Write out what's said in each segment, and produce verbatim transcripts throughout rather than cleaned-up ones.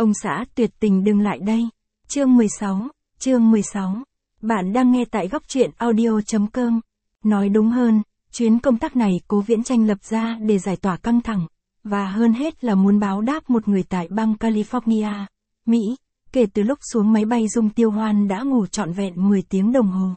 Ông xã tuyệt tình đừng lại đây. Chương mười sáu, chương mười sáu. Bạn đang nghe tại góc truyện audio chấm com. Nói đúng hơn, chuyến công tác này Cố Viễn Chanh lập ra để giải tỏa căng thẳng, và hơn hết là muốn báo đáp một người tại bang California, Mỹ. Kể từ lúc xuống máy bay Dung Tiêu Hoan đã ngủ trọn vẹn mười tiếng đồng hồ.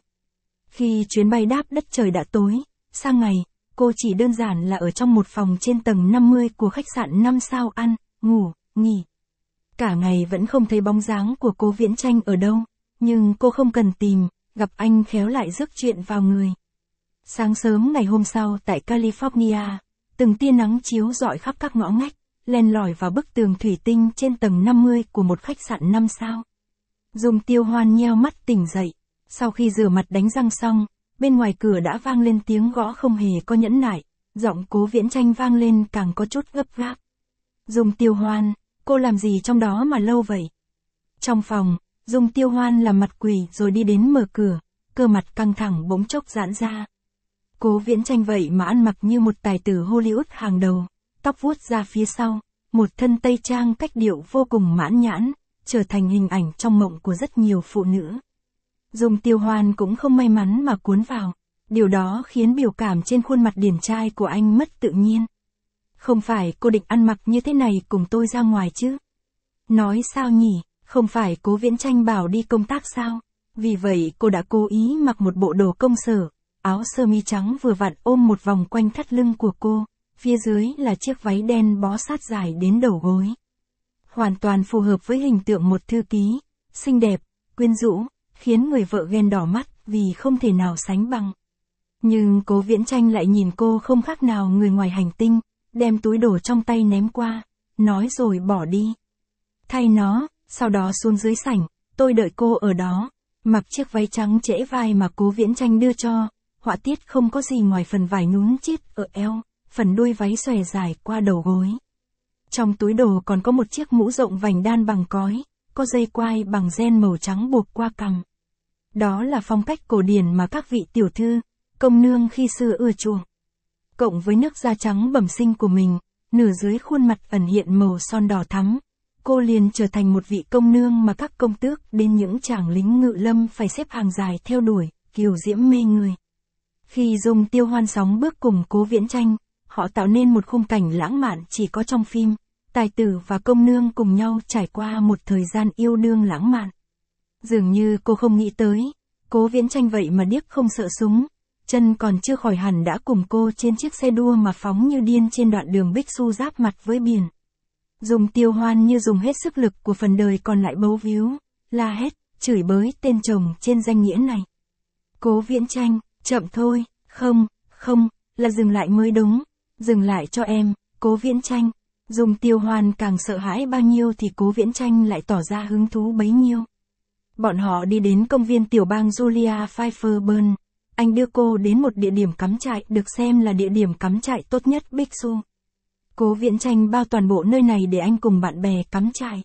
Khi chuyến bay đáp đất trời đã tối, sang ngày, cô chỉ đơn giản là ở trong một phòng trên tầng năm mươi của khách sạn năm sao ăn, ngủ, nghỉ. Cả ngày vẫn không thấy bóng dáng của Cố Viễn Chanh ở đâu, nhưng cô không cần tìm, gặp anh khéo lại rước chuyện vào người. Sáng sớm ngày hôm sau tại California, từng tia nắng chiếu rọi khắp các ngõ ngách, len lỏi vào bức tường thủy tinh trên tầng năm mươi của một khách sạn năm sao. Dung Tiêu Hoan nheo mắt tỉnh dậy, sau khi rửa mặt đánh răng xong, bên ngoài cửa đã vang lên tiếng gõ không hề có nhẫn nại, giọng Cố Viễn Chanh vang lên càng có chút gấp gáp. Dung Tiêu Hoan, cô làm gì trong đó mà lâu vậy? Trong phòng, Dung Tiêu Hoan làm mặt quỷ rồi đi đến mở cửa, cơ mặt căng thẳng bỗng chốc giãn ra. Cố Viễn Chanh vậy mà ăn mặc như một tài tử Hollywood hàng đầu, tóc vuốt ra phía sau, một thân tây trang cách điệu vô cùng mãn nhãn, trở thành hình ảnh trong mộng của rất nhiều phụ nữ. Dung Tiêu Hoan cũng không may mắn mà cuốn vào, điều đó khiến biểu cảm trên khuôn mặt điển trai của anh mất tự nhiên. Không phải cô định ăn mặc như thế này cùng tôi ra ngoài chứ? Nói sao nhỉ, không phải Cố Viễn Chanh bảo đi công tác sao? Vì vậy cô đã cố ý mặc một bộ đồ công sở, áo sơ mi trắng vừa vặn ôm một vòng quanh thắt lưng của cô, phía dưới là chiếc váy đen bó sát dài đến đầu gối. Hoàn toàn phù hợp với hình tượng một thư ký, xinh đẹp, quyến rũ, khiến người vợ ghen đỏ mắt vì không thể nào sánh bằng. Nhưng Cố Viễn Chanh lại nhìn cô không khác nào người ngoài hành tinh, đem túi đồ trong tay ném qua, nói rồi bỏ đi. Thay nó, sau đó xuống dưới sảnh, tôi đợi cô ở đó, mặc chiếc váy trắng trễ vai mà Cố Viễn Chanh đưa cho, họa tiết không có gì ngoài phần vải nhún chít ở eo, phần đuôi váy xòe dài qua đầu gối. Trong túi đồ còn có một chiếc mũ rộng vành đan bằng cói, có dây quai bằng ren màu trắng buộc qua cằm. Đó là phong cách cổ điển mà các vị tiểu thư, công nương khi xưa ưa chuộng. Cộng với nước da trắng bẩm sinh của mình, nửa dưới khuôn mặt ẩn hiện màu son đỏ thắm, cô liền trở thành một vị công nương mà các công tước đến những chàng lính ngự lâm phải xếp hàng dài theo đuổi, kiều diễm mê người. Khi Dung Tiêu Hoan sóng bước cùng Cố Viễn Chanh, họ tạo nên một khung cảnh lãng mạn chỉ có trong phim, tài tử và công nương cùng nhau trải qua một thời gian yêu đương lãng mạn. Dường như cô không nghĩ tới, Cố Viễn Chanh vậy mà điếc không sợ súng, chân còn chưa khỏi hẳn đã cùng cô trên chiếc xe đua mà phóng như điên trên đoạn đường Bích Xu giáp mặt với biển. Dung Tiêu Hoan như dùng hết sức lực của phần đời còn lại bấu víu, la hét, chửi bới tên chồng trên danh nghĩa này. Cố Viễn Chanh, chậm thôi, không, không, là dừng lại mới đúng, dừng lại cho em, Cố Viễn Chanh. Dung Tiêu Hoan càng sợ hãi bao nhiêu thì Cố Viễn Chanh lại tỏ ra hứng thú bấy nhiêu. Bọn họ đi đến công viên tiểu bang Julia Pfeifferburn, anh đưa cô đến một địa điểm cắm trại được xem là địa điểm cắm trại tốt nhất Bích Xu. Cố Viễn Chanh bao toàn bộ nơi này để anh cùng bạn bè cắm trại.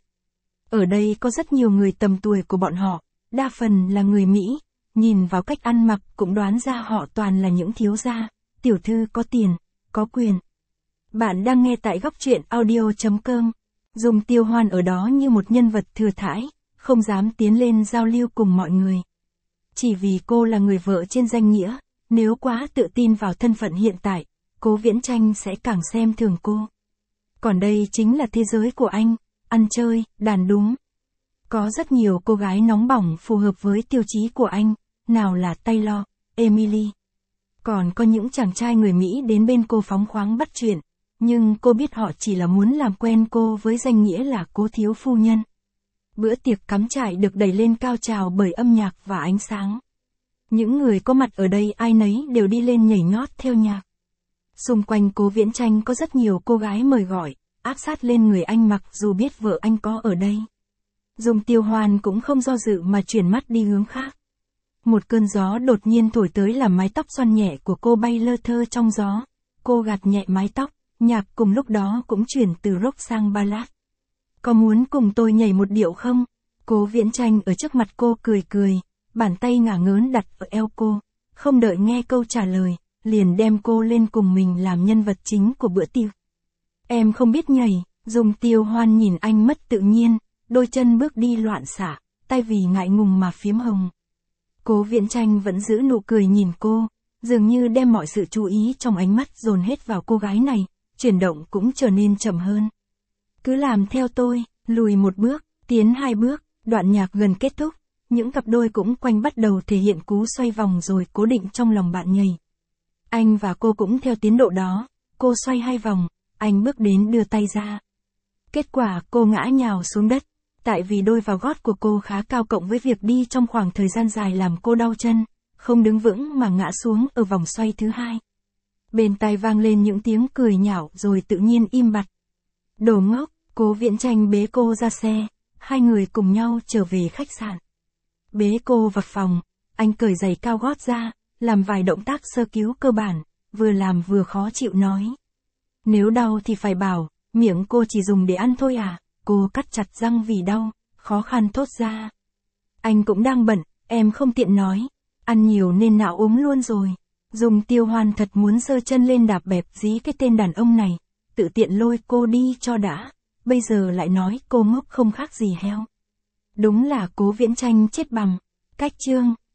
Ở đây có rất nhiều người tầm tuổi của bọn họ, đa phần là người Mỹ, nhìn vào cách ăn mặc cũng đoán ra họ toàn là những thiếu gia, tiểu thư có tiền, có quyền. Bạn đang nghe tại góc truyện audio chấm com. Dung Tiêu Hoan ở đó như một nhân vật thừa thãi, không dám tiến lên giao lưu cùng mọi người. Chỉ vì cô là người vợ trên danh nghĩa, nếu quá tự tin vào thân phận hiện tại, Cố Viễn Chanh sẽ càng xem thường cô. Còn đây chính là thế giới của anh, ăn chơi, đàn đúng. Có rất nhiều cô gái nóng bỏng phù hợp với tiêu chí của anh, nào là Taylor, Emily. Còn có những chàng trai người Mỹ đến bên cô phóng khoáng bắt chuyện, nhưng cô biết họ chỉ là muốn làm quen cô với danh nghĩa là Cố thiếu phu nhân. Bữa tiệc cắm trại được đẩy lên cao trào bởi âm nhạc và ánh sáng. Những người có mặt ở đây ai nấy đều đi lên nhảy nhót theo nhạc. Xung quanh Cố Viễn Chanh có rất nhiều cô gái mời gọi, áp sát lên người anh mặc dù biết vợ anh có ở đây. Dung Tiêu Hoan cũng không do dự mà chuyển mắt đi hướng khác. Một cơn gió đột nhiên thổi tới làm mái tóc xoăn nhẹ của cô bay lơ thơ trong gió. Cô gạt nhẹ mái tóc, nhạc cùng lúc đó cũng chuyển từ rock sang ballad. Có muốn cùng tôi nhảy một điệu không? Cố Viễn Chanh ở trước mặt cô cười cười, bàn tay ngả ngớn đặt ở eo cô, không đợi nghe câu trả lời, liền đem cô lên cùng mình làm nhân vật chính của bữa tiệc. Em không biết nhảy, Dung Tiêu Hoan nhìn anh mất tự nhiên, đôi chân bước đi loạn xạ, tay vì ngại ngùng mà phím hồng. Cố Viễn Tranh vẫn giữ nụ cười nhìn cô, dường như đem mọi sự chú ý trong ánh mắt dồn hết vào cô gái này, chuyển động cũng trở nên chậm hơn. Cứ làm theo tôi, lùi một bước, tiến hai bước, đoạn nhạc gần kết thúc, những cặp đôi cũng quanh bắt đầu thể hiện cú xoay vòng rồi cố định trong lòng bạn nhảy. Anh và cô cũng theo tiến độ đó, cô xoay hai vòng, anh bước đến đưa tay ra. Kết quả cô ngã nhào xuống đất, tại vì đôi vào gót của cô khá cao cộng với việc đi trong khoảng thời gian dài làm cô đau chân, không đứng vững mà ngã xuống ở vòng xoay thứ hai. Bên tai vang lên những tiếng cười nhạo rồi tự nhiên im bặt. Đồ ngốc, Cố Viễn Tranh bế cô ra xe, hai người cùng nhau trở về khách sạn. Bế cô vào phòng, anh cởi giày cao gót ra, làm vài động tác sơ cứu cơ bản, vừa làm vừa khó chịu nói. Nếu đau thì phải bảo, miệng cô chỉ dùng để ăn thôi à, cô cắt chặt răng vì đau, khó khăn thốt ra. Anh cũng đang bận, em không tiện nói, ăn nhiều nên não ốm luôn rồi. Dùng Tiêu Hoan thật muốn giơ chân lên đạp bẹp dí cái tên đàn ông này, tự tiện lôi cô đi cho đã, bây giờ lại nói cô ngốc không khác gì heo. Đúng là Cố Viễn Tranh chết bằm. Cách chương